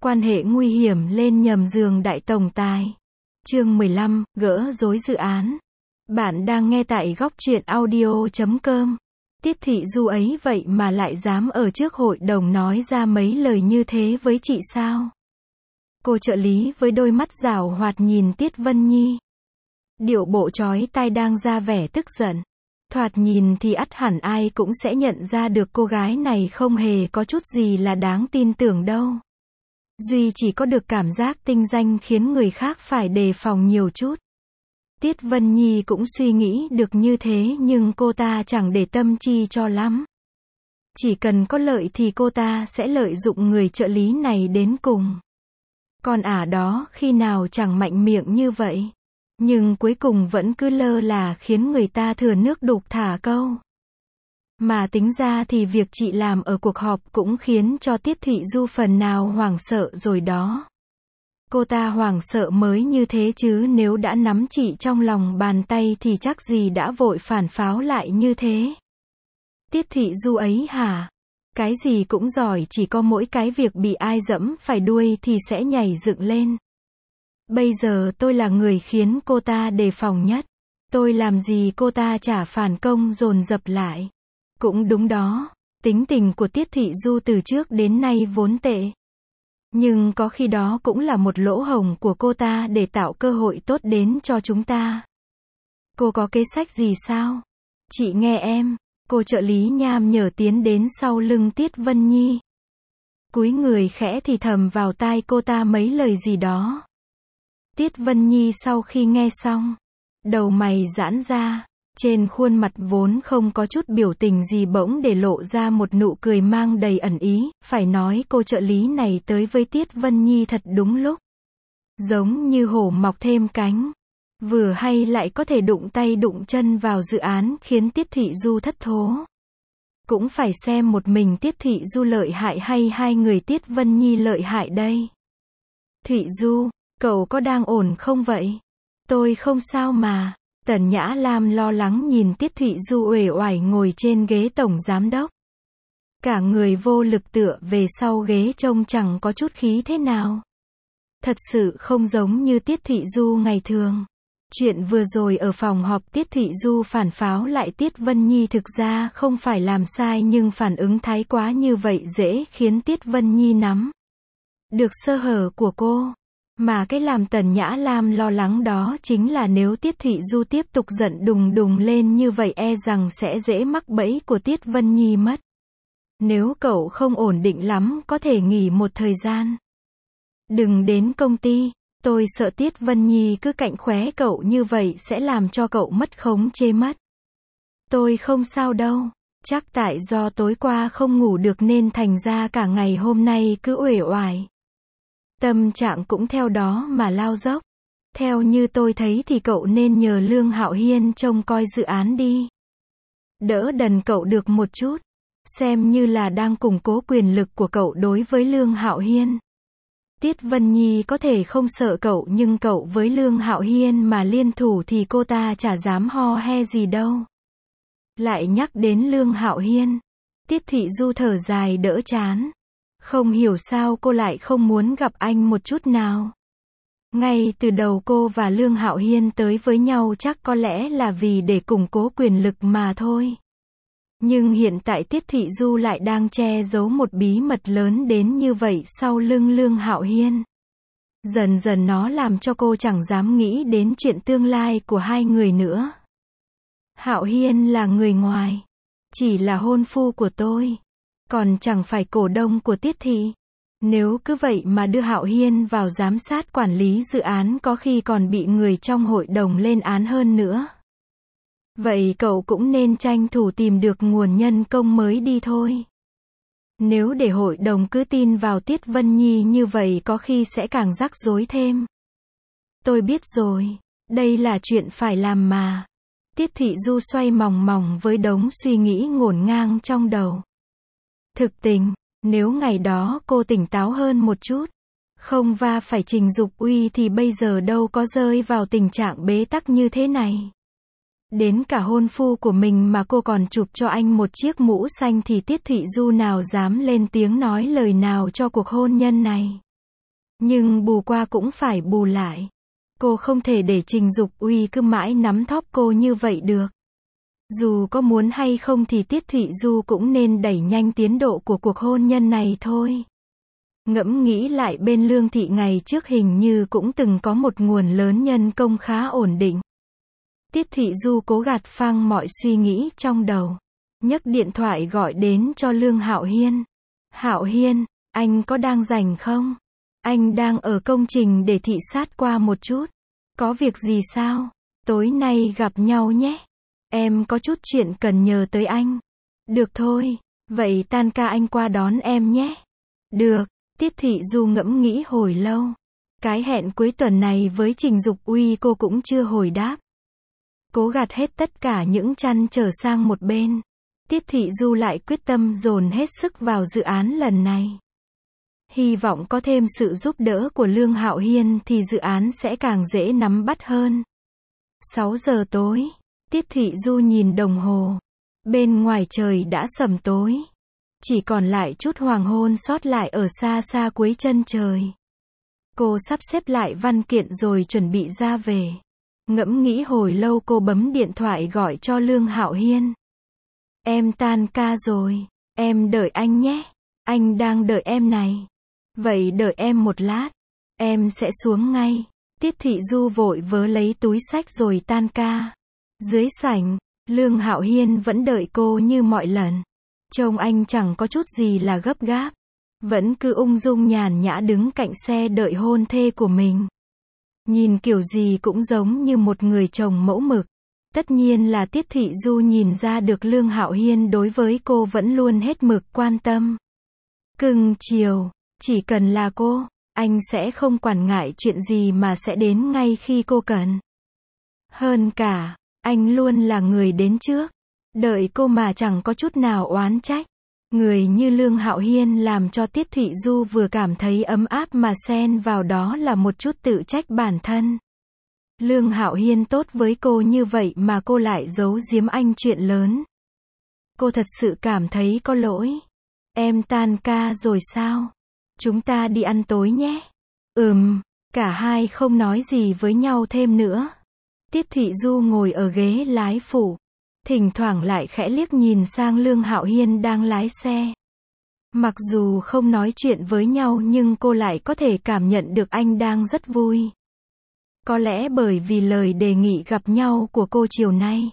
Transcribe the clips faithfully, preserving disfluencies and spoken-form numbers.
Quan hệ nguy hiểm lên nhầm giường đại tổng tài. Chương mười lăm, gỡ rối dự án. Bạn đang nghe tại góc truyện audio chấm com. Tiết Thụy Du ấy vậy mà lại dám ở trước hội đồng nói ra mấy lời như thế với chị sao? Cô trợ lý với đôi mắt giảo hoạt nhìn Tiết Vân Nhi. Điệu bộ chói tai đang ra vẻ tức giận. Thoạt nhìn thì ắt hẳn ai cũng sẽ nhận ra được cô gái này không hề có chút gì là đáng tin tưởng đâu. Duy chỉ có được cảm giác tinh danh khiến người khác phải đề phòng nhiều chút. Tiết Vân Nhi cũng suy nghĩ được như thế nhưng cô ta chẳng để tâm chi cho lắm. Chỉ cần có lợi thì cô ta sẽ lợi dụng người trợ lý này đến cùng. Còn ả đó khi nào chẳng mạnh miệng như vậy. Nhưng cuối cùng vẫn cứ lơ là khiến người ta thừa nước đục thả câu. Mà tính ra thì việc chị làm ở cuộc họp cũng khiến cho Tiết Thụy Du phần nào hoảng sợ rồi đó. Cô ta hoảng sợ mới như thế chứ nếu đã nắm chị trong lòng bàn tay thì chắc gì đã vội phản pháo lại như thế. Tiết Thụy Du ấy hả? Cái gì cũng giỏi, chỉ có mỗi cái việc bị ai dẫm phải đuôi thì sẽ nhảy dựng lên. Bây giờ tôi là người khiến cô ta đề phòng nhất. Tôi làm gì cô ta chả phản công dồn dập lại. Cũng đúng đó, tính tình của Tiết Thụy Du từ trước đến nay vốn tệ. Nhưng có khi đó cũng là một lỗ hổng của cô ta để tạo cơ hội tốt đến cho chúng ta. Cô có kế sách gì sao? Chị nghe em, cô trợ lý nham nhở tiến đến sau lưng Tiết Vân Nhi. Cúi người khẽ thì thầm vào tai cô ta mấy lời gì đó. Tiết Vân Nhi sau khi nghe xong, đầu mày giãn ra. Trên khuôn mặt vốn không có chút biểu tình gì bỗng để lộ ra một nụ cười mang đầy ẩn ý, phải nói cô trợ lý này tới với Tiết Vân Nhi thật đúng lúc. Giống như hổ mọc thêm cánh. Vừa hay lại có thể đụng tay đụng chân vào dự án khiến Tiết Thụy Du thất thố. Cũng phải xem một mình Tiết Thụy Du lợi hại hay hai người Tiết Vân Nhi lợi hại đây. Thụy Du, cậu có đang ổn không vậy? Tôi không sao mà. Tần Nhã Lam lo lắng nhìn Tiết Thụy Du uể oải ngồi trên ghế tổng giám đốc. Cả người vô lực tựa về sau ghế trông chẳng có chút khí thế nào. Thật sự không giống như Tiết Thụy Du ngày thường. Chuyện vừa rồi ở phòng họp Tiết Thụy Du phản pháo lại Tiết Vân Nhi thực ra không phải làm sai nhưng phản ứng thái quá như vậy dễ khiến Tiết Vân Nhi nắm được sơ hở của cô. Mà cái làm Tần Nhã Lam lo lắng đó chính là nếu Tiết Thụy Du tiếp tục giận đùng đùng lên như vậy e rằng sẽ dễ mắc bẫy của Tiết Vân Nhi mất. Nếu cậu không ổn định lắm có thể nghỉ một thời gian. Đừng đến công ty, tôi sợ Tiết Vân Nhi cứ cạnh khóe cậu như vậy sẽ làm cho cậu mất khống chế mất. Tôi không sao đâu, chắc tại do tối qua không ngủ được nên thành ra cả ngày hôm nay cứ uể oải. Tâm trạng cũng theo đó mà lao dốc. Theo như tôi thấy thì cậu nên nhờ Lương Hạo Hiên trông coi dự án đi. Đỡ đần cậu được một chút. Xem như là đang củng cố quyền lực của cậu đối với Lương Hạo Hiên. Tiết Vân Nhi có thể không sợ cậu nhưng cậu với Lương Hạo Hiên mà liên thủ thì cô ta chả dám ho he gì đâu. Lại nhắc đến Lương Hạo Hiên. Tiết Thụy Du thở dài đỡ chán. Không hiểu sao cô lại không muốn gặp anh một chút nào. Ngay từ đầu cô và Lương Hạo Hiên tới với nhau chắc có lẽ là vì để củng cố quyền lực mà thôi. Nhưng hiện tại Tiết Thụy Du lại đang che giấu một bí mật lớn đến như vậy sau lưng Lương Hạo Hiên. Dần dần nó làm cho cô chẳng dám nghĩ đến chuyện tương lai của hai người nữa. Hạo Hiên là người ngoài. Chỉ là hôn phu của tôi. Còn chẳng phải cổ đông của Tiết Thị. Nếu cứ vậy mà đưa Hạo Hiên vào giám sát quản lý dự án có khi còn bị người trong hội đồng lên án hơn nữa. Vậy cậu cũng nên tranh thủ tìm được nguồn nhân công mới đi thôi. Nếu để hội đồng cứ tin vào Tiết Vân Nhi như vậy có khi sẽ càng rắc rối thêm. Tôi biết rồi, đây là chuyện phải làm mà. Tiết Thụy Du xoay mòng mòng với đống suy nghĩ ngổn ngang trong đầu. Thực tình, nếu ngày đó cô tỉnh táo hơn một chút, không va phải Trình Dục Uy thì bây giờ đâu có rơi vào tình trạng bế tắc như thế này. Đến cả hôn phu của mình mà cô còn chụp cho anh một chiếc mũ xanh thì Tiết Thụy Du nào dám lên tiếng nói lời nào cho cuộc hôn nhân này. Nhưng bù qua cũng phải bù lại. Cô không thể để Trình Dục Uy cứ mãi nắm thóp cô như vậy được. Dù có muốn hay không thì Tiết Thụy Du cũng nên đẩy nhanh tiến độ của cuộc hôn nhân này thôi. Ngẫm nghĩ lại bên Lương Thị ngày trước hình như cũng từng có một nguồn lớn nhân công khá ổn định. Tiết Thụy Du cố gạt phăng mọi suy nghĩ trong đầu. Nhấc điện thoại gọi đến cho Lương Hạo Hiên. Hạo Hiên, anh có đang rảnh không? Anh đang ở công trình để thị sát qua một chút. Có việc gì sao? Tối nay gặp nhau nhé. Em có chút chuyện cần nhờ tới anh. Được thôi, vậy tan ca anh qua đón em nhé. Được, Tiết Thụy Du ngẫm nghĩ hồi lâu. Cái hẹn cuối tuần này với Trình Dục Uy cô cũng chưa hồi đáp. Cố gạt hết tất cả những trăn trở sang một bên. Tiết Thụy Du lại quyết tâm dồn hết sức vào dự án lần này. Hy vọng có thêm sự giúp đỡ của Lương Hạo Hiên thì dự án sẽ càng dễ nắm bắt hơn. sáu giờ tối, Tiết Thụy Du nhìn đồng hồ. Bên ngoài trời đã sầm tối. Chỉ còn lại chút hoàng hôn sót lại ở xa xa cuối chân trời. Cô sắp xếp lại văn kiện rồi chuẩn bị ra về. Ngẫm nghĩ hồi lâu cô bấm điện thoại gọi cho Lương Hạo Hiên. Em tan ca rồi, em đợi anh nhé. Anh đang đợi em này. Vậy đợi em một lát, em sẽ xuống ngay. Tiết Thụy Du vội vớ lấy túi xách rồi tan ca. Dưới sảnh, Lương Hạo Hiên vẫn đợi cô như mọi lần. Trông anh chẳng có chút gì là gấp gáp. Vẫn cứ ung dung nhàn nhã đứng cạnh xe đợi hôn thê của mình. Nhìn kiểu gì cũng giống như một người chồng mẫu mực. Tất nhiên là Tiết Thụy Du nhìn ra được Lương Hạo Hiên đối với cô vẫn luôn hết mực quan tâm. Cưng chiều, chỉ cần là cô, anh sẽ không quản ngại chuyện gì mà sẽ đến ngay khi cô cần. Hơn cả, anh luôn là người đến trước. Đợi cô mà chẳng có chút nào oán trách. Người như Lương Hạo Hiên làm cho Tiết Thụy Du vừa cảm thấy ấm áp mà xen vào đó là một chút tự trách bản thân. Lương Hạo Hiên tốt với cô như vậy mà cô lại giấu giếm anh chuyện lớn. Cô thật sự cảm thấy có lỗi. Em tan ca rồi sao? Chúng ta đi ăn tối nhé. Ừm, cả hai không nói gì với nhau thêm nữa. Tiết Thụy Du ngồi ở ghế lái phụ. Thỉnh thoảng lại khẽ liếc nhìn sang Lương Hạo Hiên đang lái xe. Mặc dù không nói chuyện với nhau nhưng cô lại có thể cảm nhận được anh đang rất vui. Có lẽ bởi vì lời đề nghị gặp nhau của cô chiều nay.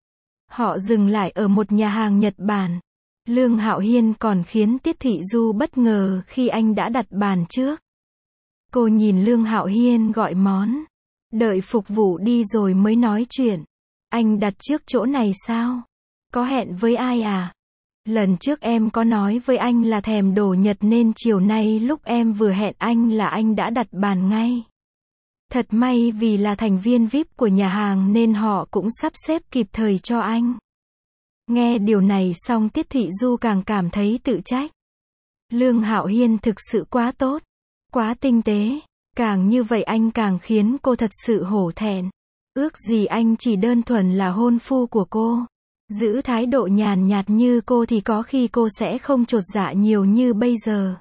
Họ dừng lại ở một nhà hàng Nhật Bản. Lương Hạo Hiên còn khiến Tiết Thụy Du bất ngờ khi anh đã đặt bàn trước. Cô nhìn Lương Hạo Hiên gọi món. Đợi phục vụ đi rồi mới nói chuyện. Anh đặt trước chỗ này sao? Có hẹn với ai à? Lần trước em có nói với anh là thèm đồ Nhật nên chiều nay lúc em vừa hẹn anh là anh đã đặt bàn ngay. Thật may vì là thành viên vi ai pi của nhà hàng nên họ cũng sắp xếp kịp thời cho anh. Nghe điều này xong Tiết Thụy Du càng cảm thấy tự trách. Lương Hạo Hiên thực sự quá tốt, quá tinh tế. Càng như vậy anh càng khiến cô thật sự hổ thẹn. Ước gì anh chỉ đơn thuần là hôn phu của cô. Giữ thái độ nhàn nhạt như cô thì có khi cô sẽ không chột dạ nhiều như bây giờ.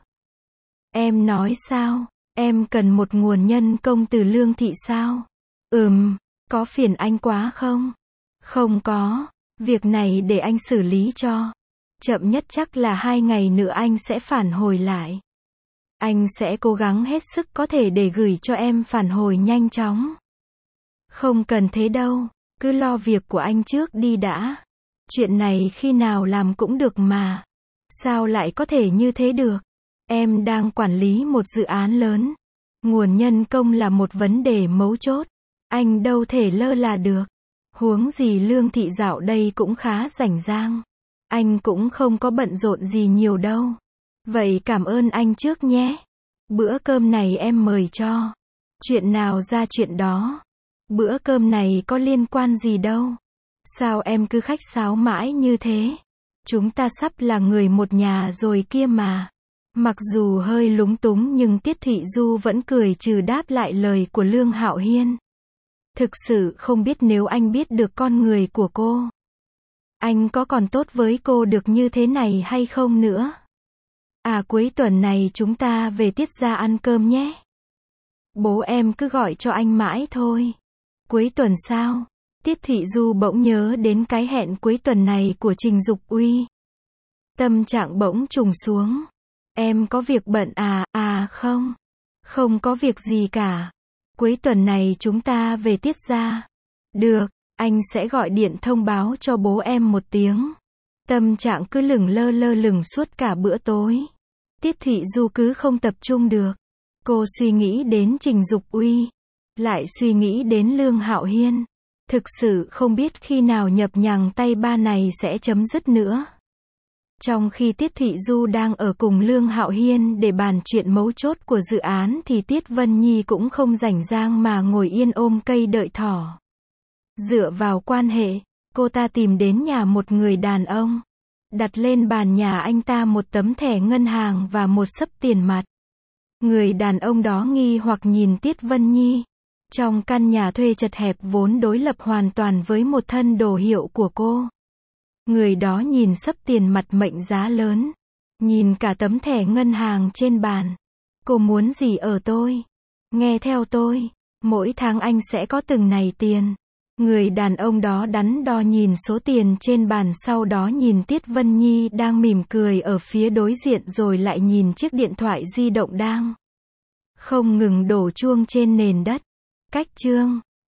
Em nói sao? Em cần một nguồn nhân công từ Lương Thị sao? Ừm, có phiền anh quá không? Không có, việc này để anh xử lý cho. Chậm nhất chắc là hai ngày nữa anh sẽ phản hồi lại. Anh sẽ cố gắng hết sức có thể để gửi cho em phản hồi nhanh chóng. Không cần thế đâu, cứ lo việc của anh trước đi đã. Chuyện này khi nào làm cũng được mà. Sao lại có thể như thế được? Em đang quản lý một dự án lớn. Nguồn nhân công là một vấn đề mấu chốt. Anh đâu thể lơ là được. Huống gì Lương Thị dạo đây cũng khá rảnh rang. Anh cũng không có bận rộn gì nhiều đâu. Vậy cảm ơn anh trước nhé. Bữa cơm này em mời cho. Chuyện nào ra chuyện đó. Bữa cơm này có liên quan gì đâu. Sao em cứ khách sáo mãi như thế? Chúng ta sắp là người một nhà rồi kia mà. Mặc dù hơi lúng túng nhưng Tiết Thụy Du vẫn cười trừ đáp lại lời của Lương Hạo Hiên. Thực sự không biết nếu anh biết được con người của cô. Anh có còn tốt với cô được như thế này hay không nữa? À cuối tuần này chúng ta về Tiết gia ăn cơm nhé. Bố em cứ gọi cho anh mãi thôi. Cuối tuần sao? Tiết Thị Du bỗng nhớ đến cái hẹn cuối tuần này của Trình Dục Uy. Tâm trạng bỗng trùng xuống. Em có việc bận à, à không. Không có việc gì cả. Cuối tuần này chúng ta về Tiết gia. Được, anh sẽ gọi điện thông báo cho bố em một tiếng. Tâm trạng cứ lửng lơ lơ lửng suốt cả bữa tối. Tiết Thị Du cứ không tập trung được. Cô suy nghĩ đến Trình Dục Uy, lại suy nghĩ đến Lương Hạo Hiên. Thực sự không biết khi nào nhập nhằng tay ba này sẽ chấm dứt nữa. Trong khi Tiết Thị Du đang ở cùng Lương Hạo Hiên để bàn chuyện mấu chốt của dự án thì Tiết Vân Nhi cũng không rảnh rang mà ngồi yên ôm cây đợi thỏ. Dựa vào quan hệ, cô ta tìm đến nhà một người đàn ông, đặt lên bàn nhà anh ta một tấm thẻ ngân hàng và một xấp tiền mặt. Người đàn ông đó nghi hoặc nhìn Tiết Vân Nhi. Trong căn nhà thuê chật hẹp vốn đối lập hoàn toàn với một thân đồ hiệu của cô. Người đó nhìn xấp tiền mặt mệnh giá lớn. Nhìn cả tấm thẻ ngân hàng trên bàn. Cô muốn gì ở tôi? Nghe theo tôi. Mỗi tháng anh sẽ có từng này tiền. Người đàn ông đó đắn đo nhìn số tiền trên bàn, sau đó nhìn Tiết Vân Nhi đang mỉm cười ở phía đối diện, rồi lại nhìn chiếc điện thoại di động đang không ngừng đổ chuông trên nền đất. Cách chương